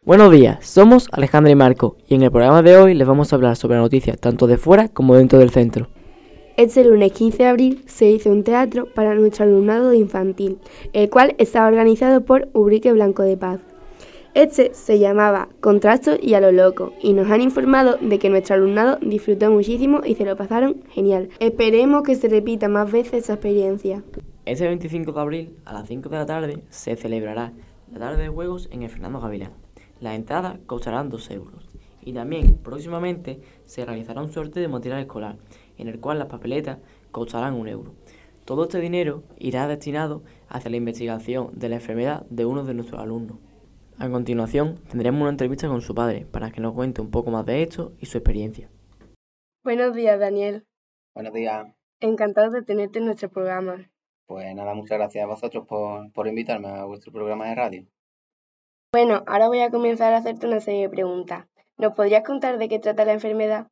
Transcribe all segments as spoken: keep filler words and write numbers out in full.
Buenos días, somos Alejandra y Marco y en el programa de hoy les vamos a hablar sobre noticias tanto de fuera como dentro del centro. Este lunes quince de abril se hizo un teatro para nuestro alumnado de infantil, el cual estaba organizado por Ubrique Blanco de Paz. Este se llamaba Contrastos y a lo loco y nos han informado de que nuestro alumnado disfrutó muchísimo y se lo pasaron genial. Esperemos que se repita más veces esa experiencia. Este veinticinco de abril a las cinco de la tarde se celebrará la tarde de juegos en el Fernando Gavilán. Las entradas costarán dos euros y también próximamente se realizará un sorteo de material escolar en el cual las papeletas costarán un euro. Todo este dinero irá destinado hacia la investigación de la enfermedad de uno de nuestros alumnos. A continuación tendremos una entrevista con su padre para que nos cuente un poco más de esto y su experiencia. Buenos días, Daniel. Buenos días. Encantado de tenerte en nuestro programa. Pues nada, muchas gracias a vosotros por, por invitarme a vuestro programa de radio. Bueno, ahora voy a comenzar a hacerte una serie de preguntas. ¿Nos podrías contar de qué trata la enfermedad?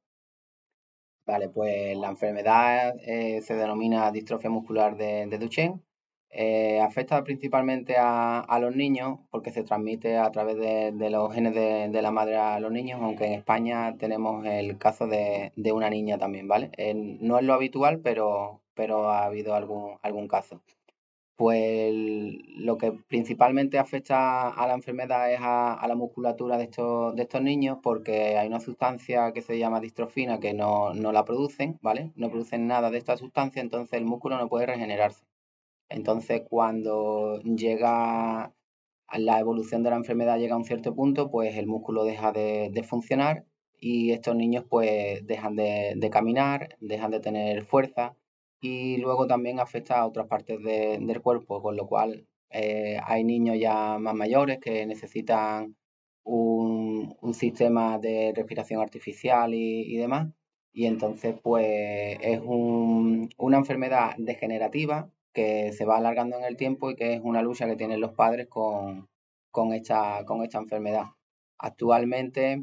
Vale, pues la enfermedad eh, se denomina distrofia muscular de, de Duchenne. Eh, afecta principalmente a, a los niños porque se transmite a través de, de los genes de, de la madre a los niños, aunque en España tenemos el caso de, de una niña también, ¿vale? Eh, no es lo habitual, pero, pero ha habido algún, algún caso. Pues lo que principalmente afecta a la enfermedad es a, a la musculatura de estos, de estos niños porque hay una sustancia que se llama distrofina que no, no la producen, ¿vale? No producen nada de esta sustancia, entonces el músculo no puede regenerarse. Entonces cuando llega a la evolución de la enfermedad llega a un cierto punto, pues el músculo deja de, de funcionar y estos niños pues dejan de, de caminar, dejan de tener fuerza y luego también afecta a otras partes de- del cuerpo, con lo cual eh, hay niños ya más mayores que necesitan un, un sistema de respiración artificial y, y demás. Y entonces pues es un- una enfermedad degenerativa que se va alargando en el tiempo y que es una lucha que tienen los padres con, con esta, con esta enfermedad. Actualmente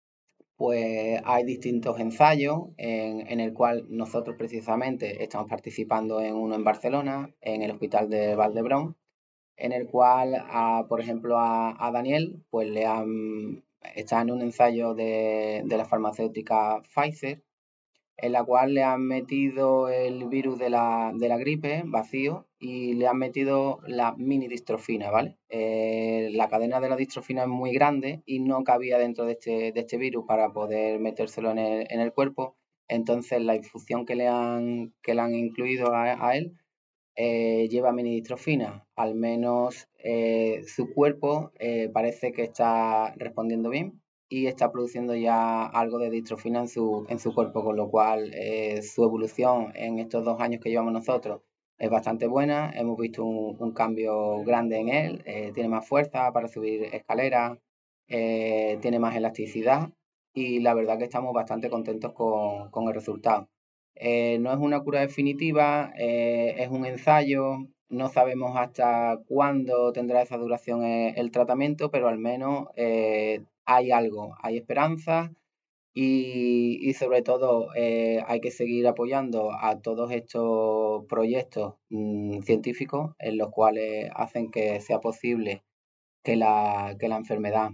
pues hay distintos ensayos en, en el cual nosotros precisamente estamos participando en uno en Barcelona, en el Hospital de Valdebrón, en el cual, a, por ejemplo, a, a Daniel, pues le han, está en un ensayo de, de la farmacéutica Pfizer, en la cual le han metido el virus de la, de la gripe vacío y le han metido la mini distrofina, ¿vale? Eh, la cadena de la distrofina es muy grande y no cabía dentro de este, de este virus para poder metérselo en el, en el cuerpo. Entonces la infusión que le han, que le han incluido a, a él eh, lleva minidistrofina, al menos eh, su cuerpo eh, parece que está respondiendo bien y está produciendo ya algo de distrofina en su, en su cuerpo, con lo cual eh, su evolución en estos dos años que llevamos nosotros es bastante buena. Hemos visto un, un cambio grande en él, eh, tiene más fuerza para subir escaleras, eh, tiene más elasticidad y la verdad que estamos bastante contentos con, con el resultado. Eh, no es una cura definitiva, eh, es un ensayo, no sabemos hasta cuándo tendrá esa duración eh, el tratamiento, pero al menos eh, hay algo, hay esperanza y, y sobre todo eh, hay que seguir apoyando a todos estos proyectos mm, científicos en los cuales hacen que sea posible que la, que la enfermedad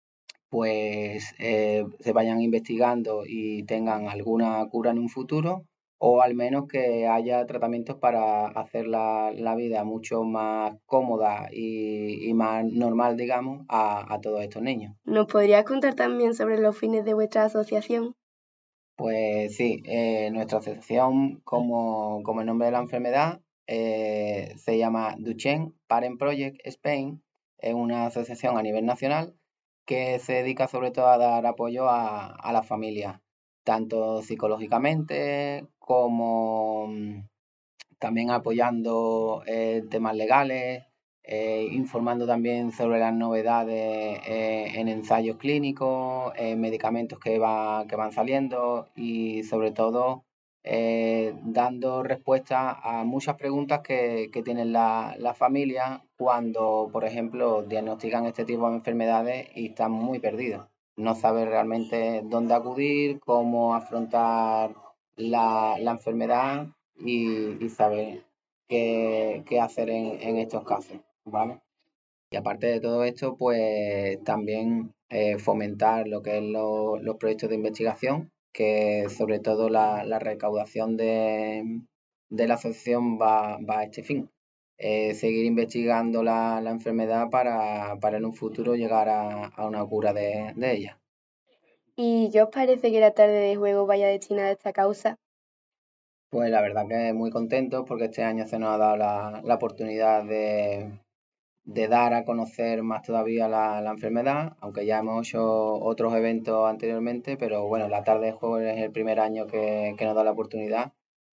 pues eh, se vayan investigando y tengan alguna cura en un futuro, o al menos que haya tratamientos para hacer la, la vida mucho más cómoda y, y más normal, digamos, a, a todos estos niños. ¿Nos podrías contar también sobre los fines de vuestra asociación? Pues sí, eh, nuestra asociación, como, como el nombre de la enfermedad, eh, se llama Duchenne Parent Project Spain, es una asociación a nivel nacional que se dedica sobre todo a dar apoyo a, a la familia, tanto psicológicamente como mm, también apoyando eh, temas legales, eh, informando también sobre las novedades eh, en ensayos clínicos, en medicamentos que, va, que van saliendo y sobre todo eh, dando respuesta a muchas preguntas que, que tienen la, la familia cuando, por ejemplo, diagnostican este tipo de enfermedades y están muy perdidos. No saben realmente dónde acudir, cómo afrontar la, la enfermedad y, y saber qué, qué hacer en, en estos casos, ¿vale? Y aparte de todo esto, pues también eh, fomentar lo que es lo, los proyectos de investigación, que sobre todo la, la recaudación de, de la asociación va, va a este fin. Eh, seguir investigando la, la enfermedad para, para en un futuro llegar a, a una cura de, de ella. ¿Y qué os parece que la tarde de juego vaya destinada a esta causa? Pues la verdad que muy contentos porque este año se nos ha dado la, la oportunidad de, de dar a conocer más todavía la, la enfermedad, aunque ya hemos hecho otros eventos anteriormente, pero bueno, la tarde de juego es el primer año que, que nos da la oportunidad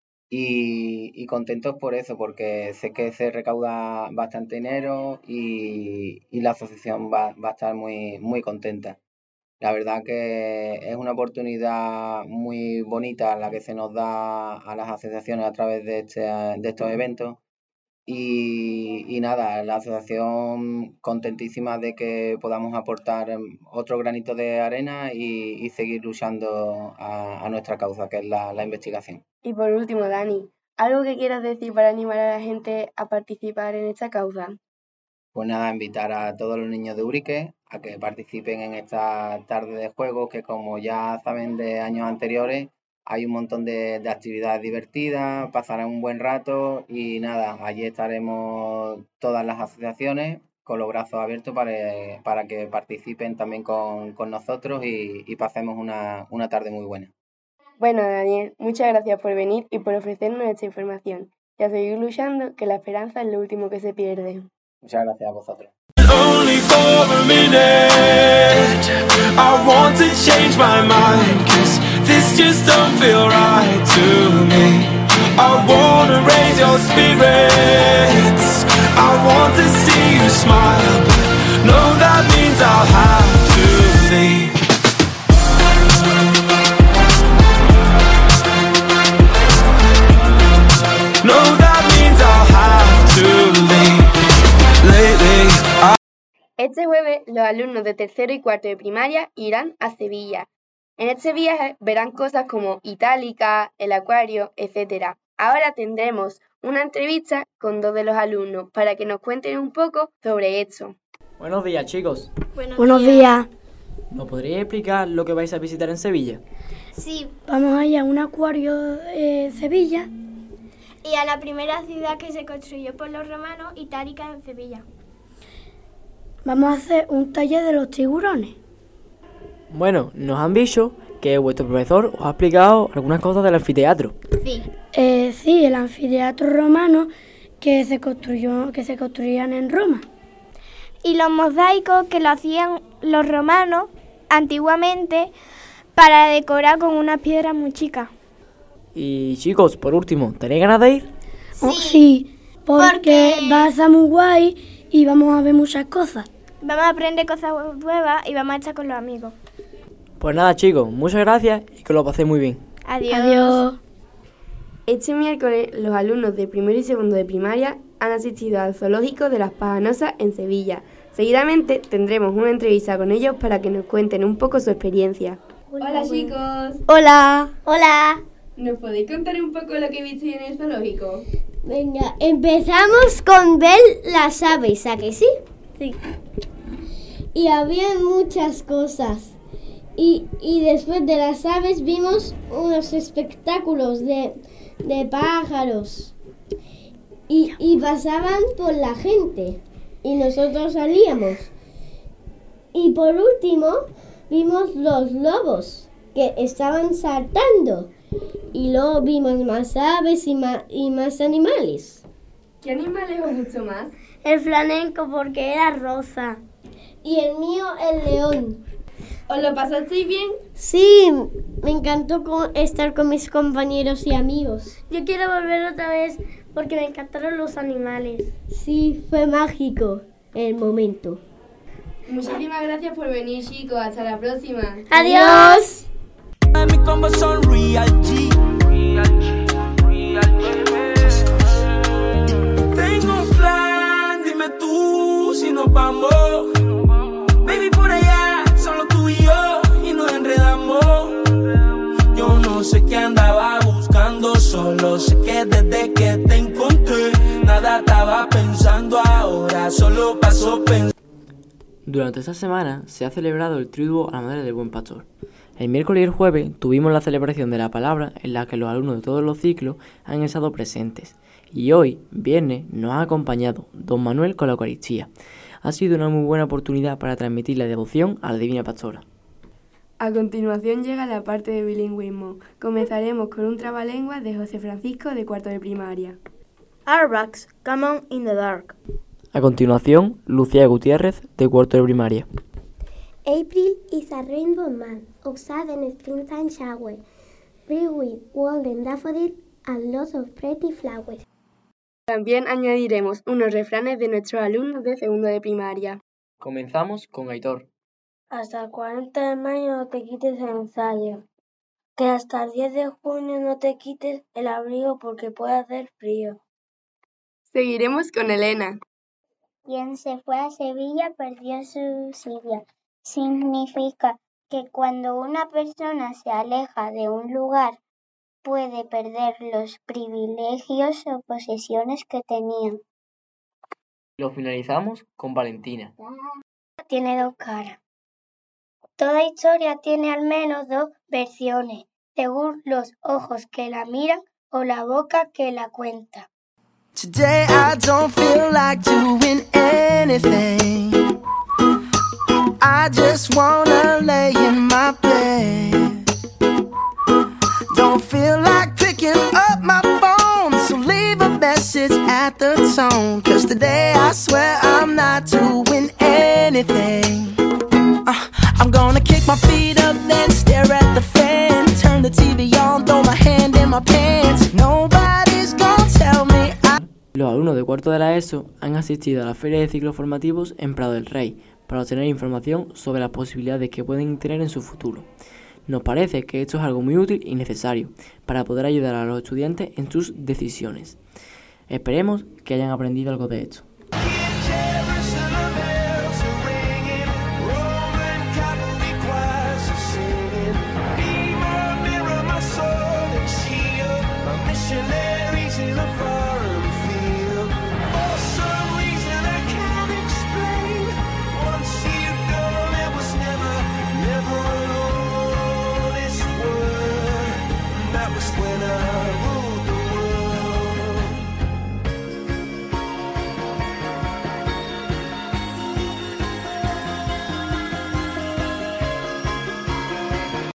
y, y contentos por eso, porque sé que se recauda bastante dinero y, y la asociación va, va a estar muy, muy contenta. La verdad que es una oportunidad muy bonita la que se nos da a las asociaciones a través de, este, de estos eventos. Y, y nada, la asociación contentísima de que podamos aportar otro granito de arena y, y seguir luchando a, a nuestra causa, que es la, la investigación. Y por último, Dani, ¿algo que quieras decir para animar a la gente a participar en esta causa? Pues nada, invitar a todos los niños de Urique a que participen en esta tarde de juegos, que como ya saben de años anteriores, hay un montón de, de actividades divertidas, pasarán un buen rato y nada, allí estaremos todas las asociaciones con los brazos abiertos para, para que participen también con, con nosotros y, y pasemos una, una tarde muy buena. Bueno, Daniel, muchas gracias por venir y por ofrecernos esta información. Y a seguir luchando, que la esperanza es lo último que se pierde. Muchas gracias a vosotros. Only for a minute, I want to change my mind, 'cause this just don't feel right to me. I wanna raise your spirits, I want to see you smile, but no, that means I'll have to leave. No, that means I'll have to leave. Lately, I Este jueves, los alumnos de tercero y cuarto de primaria irán a Sevilla. En este viaje verán cosas como Itálica, el acuario, etcétera. Ahora tendremos una entrevista con dos de los alumnos para que nos cuenten un poco sobre esto. Buenos días, chicos. Buenos, Buenos días. ¿Nos podríais explicar lo que vais a visitar en Sevilla? Sí, Vamos a ir a un acuario en Sevilla. y a la primera ciudad que se construyó por los romanos, Itálica, en Sevilla. Vamos a hacer un taller de los tiburones. Bueno, nos han dicho que vuestro profesor os ha explicado algunas cosas del anfiteatro. Sí. Eh, sí, el anfiteatro romano que se construyó, que se construían en Roma. Y los mosaicos que lo hacían los romanos antiguamente para decorar con unas piedras muy chicas. Y chicos, por último, ¿tenéis ganas de ir? Oh, sí, porque, porque- va a ser muy guay y vamos a ver muchas cosas. Vamos a aprender cosas nuevas y vamos a estar con los amigos. Pues nada, chicos, muchas gracias y que lo paséis muy bien. Adiós. Adiós. Este miércoles, los alumnos de primero y segundo de primaria han asistido al zoológico de las Pajanosas en Sevilla. Seguidamente tendremos una entrevista con ellos para que nos cuenten un poco su experiencia. Hola, chicos, Hola. Hola. ¿nos podéis contar un poco lo que visteis en el zoológico? Venga, empezamos con ver las aves, ¿a que sí? Sí. Y había muchas cosas. Y, y después de las aves vimos unos espectáculos de, de pájaros. Y, y pasaban por la gente. Y nosotros salíamos. Y por último vimos los lobos que estaban saltando. Y luego vimos más aves y más, y más animales. ¿Qué animales os gustó más? El flamenco porque era rosa. Y el mío, el león. ¿Os lo pasasteis bien? Sí, me encantó co- estar con mis compañeros y amigos. Yo quiero volver otra vez porque me encantaron los animales. Sí, fue mágico el momento. Muchísimas gracias por venir, chicos. Hasta la próxima. Adiós. Mi combo son real G. Tengo un plan, dime tú si nos vamos. Baby, por allá, solo tú y yo, y nos enredamos. Yo no sé qué andaba buscando, solo sé que desde que te encontré, nada estaba pensando ahora. nada, solo paso pensando. Durante esta semana se ha celebrado el Triduo a la Madre del Buen Pastor. El miércoles y el jueves tuvimos la celebración de la palabra en la que los alumnos de todos los ciclos han estado presentes. Y hoy, viernes, nos ha acompañado don Manuel con la Eucaristía. Ha sido una muy buena oportunidad para transmitir la devoción a la Divina Pastora. A continuación llega la parte de bilingüismo. Comenzaremos con un trabalenguas de José Francisco de cuarto de primaria. Airbags, come on in the dark. A continuación, Lucía Gutiérrez de cuarto de primaria. April is a rainbow month, of sudden springtime shower, filled with golden daffodils and lots of pretty flowers. También añadiremos unos refranes de nuestros alumnos de segundo de primaria. Comenzamos con Aitor. Hasta el cuarenta de mayo no te quites el ensayo. Que hasta el diez de junio no te quites el abrigo porque puede hacer frío. Seguiremos con Elena. Quien se fue a Sevilla perdió su silla. Significa que cuando una persona se aleja de un lugar puede perder los privilegios o posesiones que tenía. Lo finalizamos con Valentina. Tiene dos caras. Toda historia tiene al menos dos versiones, según los ojos que la miran o la boca que la cuenta. Today I don't feel like doing anything. I just wanna lay in my bed. Don't feel like picking up my phone, so leave a message at the tone. Cause today I swear I'm not doing anything. uh, I'm gonna kick my feet up, then stare at the fan. Turn the T V on, throw my hand in my pants. Nobody's gonna tell me I... Los alumnos de cuarto de la ESO han asistido a la Feria de Ciclos Formativos en Prado del Rey para obtener información sobre las posibilidades que pueden tener en su futuro. Nos parece que esto es algo muy útil y necesario para poder ayudar a los estudiantes en sus decisiones. Esperemos que hayan aprendido algo de esto. Missionaries in a fire.